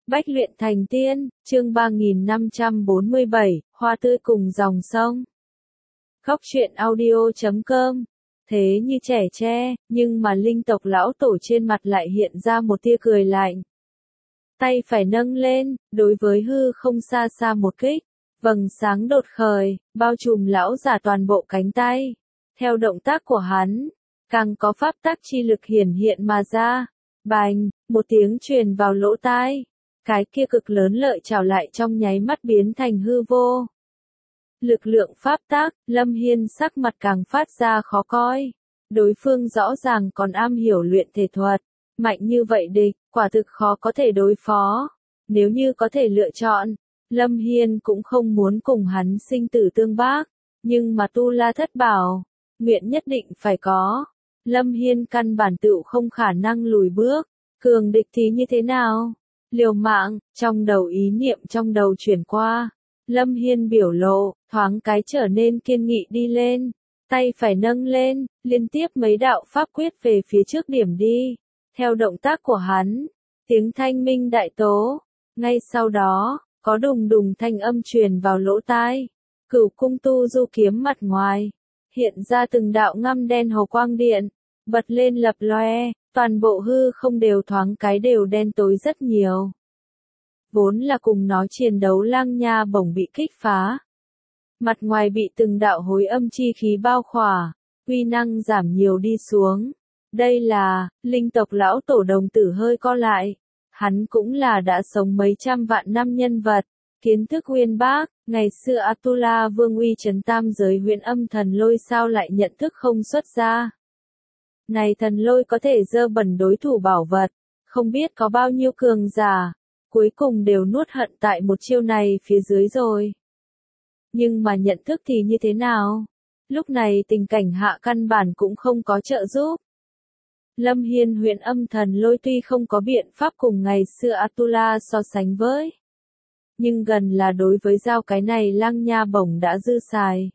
Bách luyện thành tiên, chương 3547, hoa tươi cùng dòng sông. Góc truyện audio.com. Thế như trẻ tre, nhưng mà linh tộc lão tổ trên mặt lại hiện ra một tia cười lạnh. Tay phải nâng lên, đối với hư không xa xa một kích, vầng sáng đột khởi, bao trùm lão giả toàn bộ cánh tay. Theo động tác của hắn, càng có pháp tắc chi lực hiển hiện mà ra. Bành, một tiếng truyền vào lỗ tai. Cái kia cực lớn lợi chảo lại trong nháy mắt biến thành hư vô. Lực lượng pháp tắc, Lâm Hiên sắc mặt càng phát ra khó coi. Đối phương rõ ràng còn am hiểu luyện thể thuật. Mạnh như vậy địch, quả thực khó có thể đối phó. Nếu như có thể lựa chọn, Lâm Hiên cũng không muốn cùng hắn sinh tử tương bác. Nhưng mà tu la thất bảo, nguyện nhất định phải có. Lâm Hiên căn bản tựu không khả năng lùi bước. Cường địch thì như thế nào? Liều mạng, trong đầu ý niệm trong đầu chuyển qua. Lâm Hiên biểu lộ, thoáng cái trở nên kiên nghị đi lên. Tay phải nâng lên, liên tiếp mấy đạo pháp quyết về phía trước điểm đi. Theo động tác của hắn, tiếng thanh minh đại tố. Ngay sau đó, có đùng đùng thanh âm truyền vào lỗ tai. Cửu cung tu du kiếm mặt ngoài. Hiện ra từng đạo ngăm đen hồ quang điện. Bật lên lập loe. Toàn bộ hư không đều thoáng cái đều đen tối rất nhiều. Vốn là cùng nó chiến đấu lang nha bổng bị kích phá. Mặt ngoài bị từng đạo hối âm chi khí bao khỏa, uy năng giảm nhiều đi xuống. Đây là, linh tộc lão tổ đồng tử hơi co lại. Hắn cũng là đã sống mấy trăm vạn năm nhân vật. Kiến thức uyên bác, ngày xưa Atula vương uy trấn tam giới huyễn âm thần lôi sao lại nhận thức không xuất ra. Này thần lôi có thể dơ bẩn đối thủ bảo vật, không biết có bao nhiêu cường giả, cuối cùng đều nuốt hận tại một chiêu này phía dưới rồi. Nhưng mà nhận thức thì như thế nào? Lúc này tình cảnh hạ căn bản cũng không có trợ giúp. Lâm Hiên huyễn âm thần lôi tuy không có biện pháp cùng ngày xưa Atula so sánh với. Nhưng gần là đối với giao cái này lang nha bổng đã dư xài.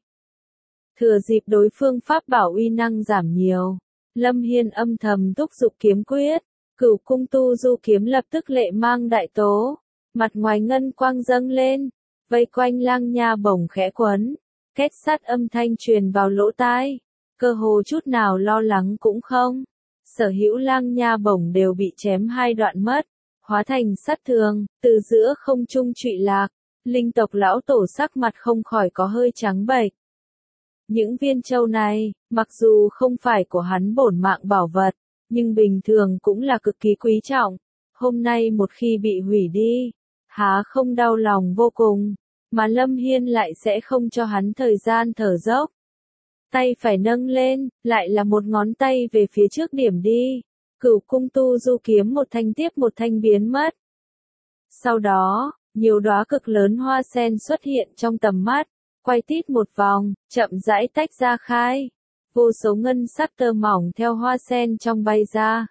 Thừa dịp đối phương pháp bảo uy năng giảm nhiều. Lâm Hiên âm thầm thúc giục kiếm quyết, cửu cung tu du kiếm lập tức lệ mang đại tố, mặt ngoài ngân quang dâng lên, vây quanh lang nha bổng khẽ quấn, két sắt âm thanh truyền vào lỗ tai, cơ hồ chút nào lo lắng cũng không. Sở hữu lang nha bổng đều bị chém hai đoạn mất, hóa thành sắt thường, từ giữa không trung trụy lạc, linh tộc lão tổ sắc mặt không khỏi có hơi trắng bệch. Những viên châu này, mặc dù không phải của hắn bổn mạng bảo vật, nhưng bình thường cũng là cực kỳ quý trọng. Hôm nay một khi bị hủy đi, há không đau lòng vô cùng, mà Lâm Hiên lại sẽ không cho hắn thời gian thở dốc. Tay phải nâng lên, lại là một ngón tay về phía trước điểm đi. Cửu cung tu du kiếm một thanh tiếp một thanh biến mất. Sau đó, nhiều đóa cực lớn hoa sen xuất hiện trong tầm mắt. Quay tít một vòng, chậm rãi tách ra khai. Vô số ngân sắc tơ mỏng theo hoa sen trong bay ra.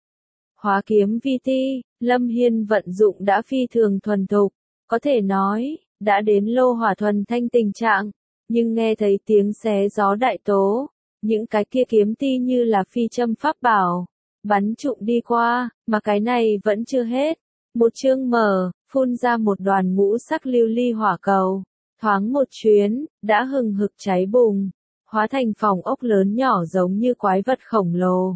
Hóa kiếm vi ti, Lâm Hiên vận dụng đã phi thường thuần thục. Có thể nói, đã đến lô hỏa thuần thanh tình trạng. Nhưng nghe thấy tiếng xé gió đại tố. Những cái kia kiếm ti như là phi châm pháp bảo. Bắn trụng đi qua, mà cái này vẫn chưa hết. Một chương mở, phun ra một đoàn ngũ sắc lưu ly hỏa cầu. Thoáng một chuyến, đã hừng hực cháy bùng, hóa thành phòng ốc lớn nhỏ giống như quái vật khổng lồ.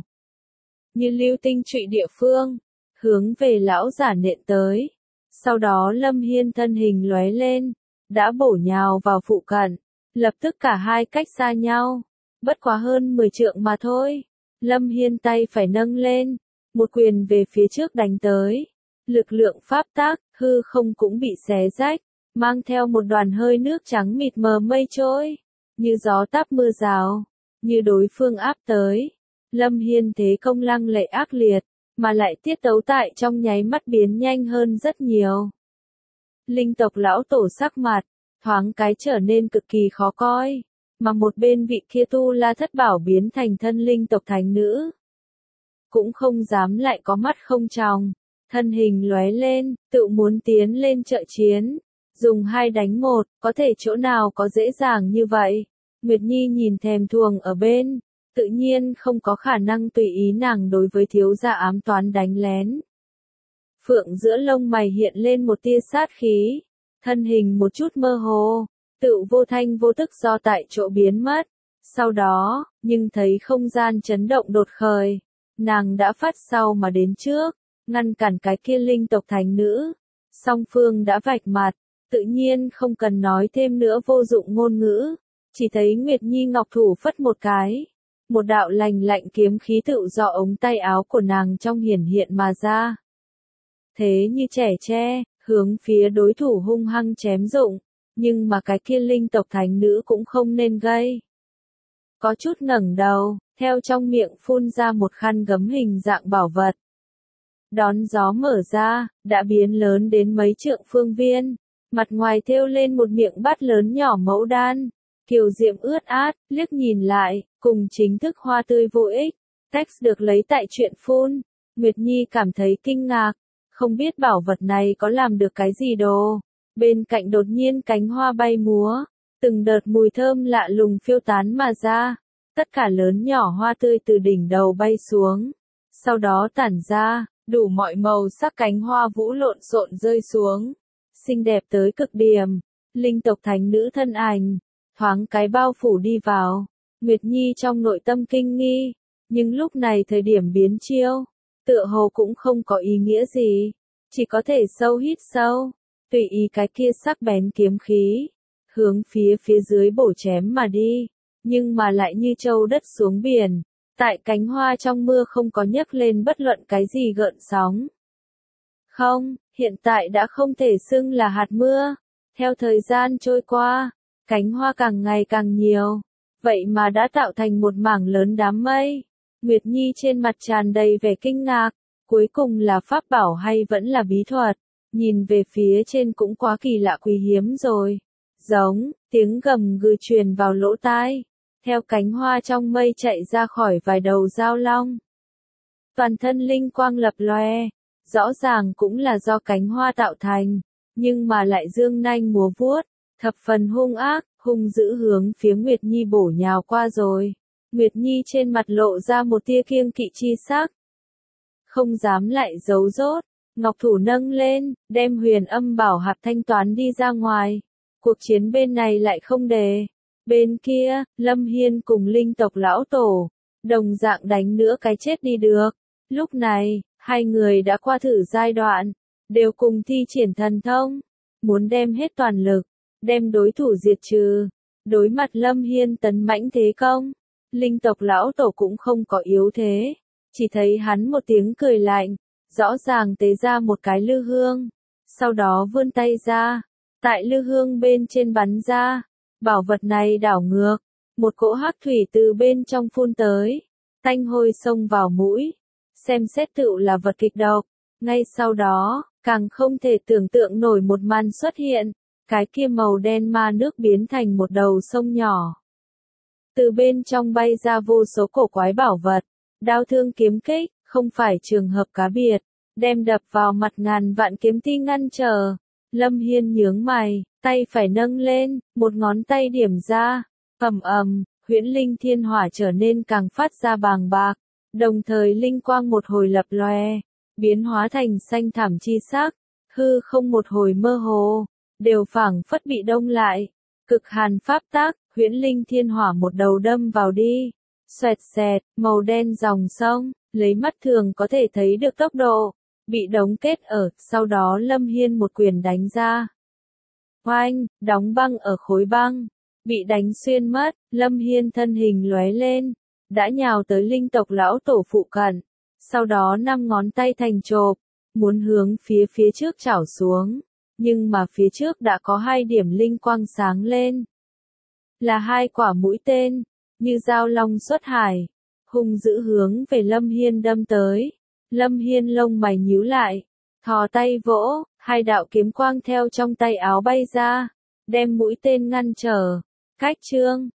Như lưu tinh trụy địa phương, hướng về lão giả nện tới. Sau đó Lâm Hiên thân hình lóe lên, đã bổ nhào vào phụ cận, lập tức cả hai cách xa nhau, bất quá hơn 10 trượng mà thôi. Lâm Hiên tay phải nâng lên, một quyền về phía trước đánh tới. Lực lượng pháp tắc, hư không cũng bị xé rách. Mang theo một đoàn hơi nước trắng mịt mờ mây trôi, như gió táp mưa rào, như đối phương áp tới. Lâm Hiên thế công lăng lệ ác liệt, mà lại tiết tấu tại trong nháy mắt biến nhanh hơn rất nhiều. Linh tộc lão tổ sắc mặt, thoáng cái trở nên cực kỳ khó coi, mà một bên vị kia tu la thất bảo biến thành thân linh tộc thánh nữ. Cũng không dám lại có mắt không tròng, thân hình lóe lên, tự muốn tiến lên trợ chiến. Dùng 2 đánh 1, có thể chỗ nào có dễ dàng như vậy. Nguyệt Nhi nhìn thèm thuồng ở bên, tự nhiên không có khả năng tùy ý nàng đối với thiếu gia ám toán đánh lén. Phượng giữa lông mày hiện lên một tia sát khí, thân hình một chút mơ hồ, tựu vô thanh vô tức do tại chỗ biến mất. Sau đó, nhưng thấy không gian chấn động đột khởi, nàng đã phát sau mà đến trước, ngăn cản cái kia linh tộc thánh nữ. Song phương đã vạch mặt, tự nhiên không cần nói thêm nữa vô dụng ngôn ngữ, chỉ thấy Nguyệt Nhi ngọc thủ phất một cái. Một đạo lành lạnh kiếm khí tựu do ống tay áo của nàng trong hiển hiện mà ra. Thế như trẻ tre, hướng phía đối thủ hung hăng chém dụng, nhưng mà cái kia linh tộc thánh nữ cũng không nên gây. Có chút ngẩng đầu, theo trong miệng phun ra một khăn gấm hình dạng bảo vật. Đón gió mở ra, đã biến lớn đến mấy trượng phương viên, mặt ngoài thêu lên một miệng bát lớn nhỏ mẫu đan, kiều diễm ướt át, liếc nhìn lại, cùng chính thức hoa tươi vô ích. Text được lấy tại truyện phun, Nguyệt Nhi cảm thấy kinh ngạc, không biết bảo vật này có làm được cái gì đồ. Bên cạnh đột nhiên cánh hoa bay múa, từng đợt mùi thơm lạ lùng phiêu tán mà ra, tất cả lớn nhỏ hoa tươi từ đỉnh đầu bay xuống, sau đó tản ra, đủ mọi màu sắc cánh hoa vũ lộn xộn rơi xuống, xinh đẹp tới cực điểm. Linh tộc thánh nữ thân ảnh, thoáng cái bao phủ đi vào, Nguyệt Nhi trong nội tâm kinh nghi, nhưng lúc này thời điểm biến chiêu, tựa hồ cũng không có ý nghĩa gì, chỉ có thể sâu hít sâu, tùy ý cái kia sắc bén kiếm khí, hướng phía dưới bổ chém mà đi, nhưng mà lại như trâu đất xuống biển, tại cánh hoa trong mưa không có nhấc lên bất luận cái gì gợn sóng. Không, hiện tại đã không thể xưng là hạt mưa, theo thời gian trôi qua, cánh hoa càng ngày càng nhiều, vậy mà đã tạo thành một mảng lớn đám mây. Nguyệt Nhi trên mặt tràn đầy vẻ kinh ngạc, cuối cùng là pháp bảo hay vẫn là bí thuật, nhìn về phía trên cũng quá kỳ lạ quý hiếm rồi. Giống, tiếng gầm gừ truyền vào lỗ tai, theo cánh hoa trong mây chạy ra khỏi vài đầu dao long. Toàn thân linh quang lập lòe, rõ ràng cũng là do cánh hoa tạo thành, nhưng mà lại dương nanh múa vuốt, thập phần hung ác, hung dữ hướng phía Nguyệt Nhi bổ nhào qua rồi. Nguyệt Nhi trên mặt lộ ra một tia kiêng kỵ chi sắc. Không dám lại giấu rốt, ngọc thủ nâng lên, đem huyền âm bảo hạp thanh toán đi ra ngoài. Cuộc chiến bên này lại không đề. Bên kia, Lâm Hiên cùng linh tộc lão tổ, đồng dạng đánh nữa cái chết đi được. Lúc này, hai người đã qua thử giai đoạn, đều cùng thi triển thần thông, muốn đem hết toàn lực, đem đối thủ diệt trừ. Đối mặt Lâm Hiên tấn mãnh thế công, linh tộc lão tổ cũng không có yếu thế, chỉ thấy hắn một tiếng cười lạnh, rõ ràng tế ra một cái lư hương, sau đó vươn tay ra, tại lư hương bên trên bắn ra, bảo vật này đảo ngược, một cỗ hắc thủy từ bên trong phun tới, tanh hôi xông vào mũi, xem xét tựu là vật kịch độc. Ngay sau đó, càng không thể tưởng tượng nổi một màn xuất hiện, cái kia màu đen ma nước biến thành một đầu sông nhỏ. Từ bên trong bay ra vô số cổ quái bảo vật, đao thương kiếm kích, không phải trường hợp cá biệt, đem đập vào mặt ngàn vạn kiếm ti ngăn trở. Lâm Hiên nhướng mày, tay phải nâng lên, một ngón tay điểm ra, huyễn linh thiên hỏa trở nên càng phát ra bàng bạc, đồng thời linh quang một hồi lập lòe, biến hóa thành xanh thảm chi sắc, hư không một hồi mơ hồ, đều phảng phất bị đông lại. Cực hàn pháp tác, huyễn linh thiên hỏa một đầu đâm vào đi, xoẹt xẹt, màu đen dòng sông, lấy mắt thường có thể thấy được tốc độ, bị đóng kết ở, sau đó Lâm Hiên một quyền đánh ra. Oanh, đóng băng ở khối băng, bị đánh xuyên mất, Lâm Hiên thân hình lóe lên, đã nhào tới linh tộc lão tổ phụ cận, sau đó 5 ngón tay thành chộp, muốn hướng phía trước chảo xuống, nhưng mà phía trước đã có 2 điểm linh quang sáng lên. Là 2 quả mũi tên, như dao long xuất hải, hung dữ hướng về Lâm Hiên đâm tới. Lâm Hiên lông mày nhíu lại, thò tay vỗ, 2 đạo kiếm quang theo trong tay áo bay ra, đem mũi tên ngăn trở. Cách chương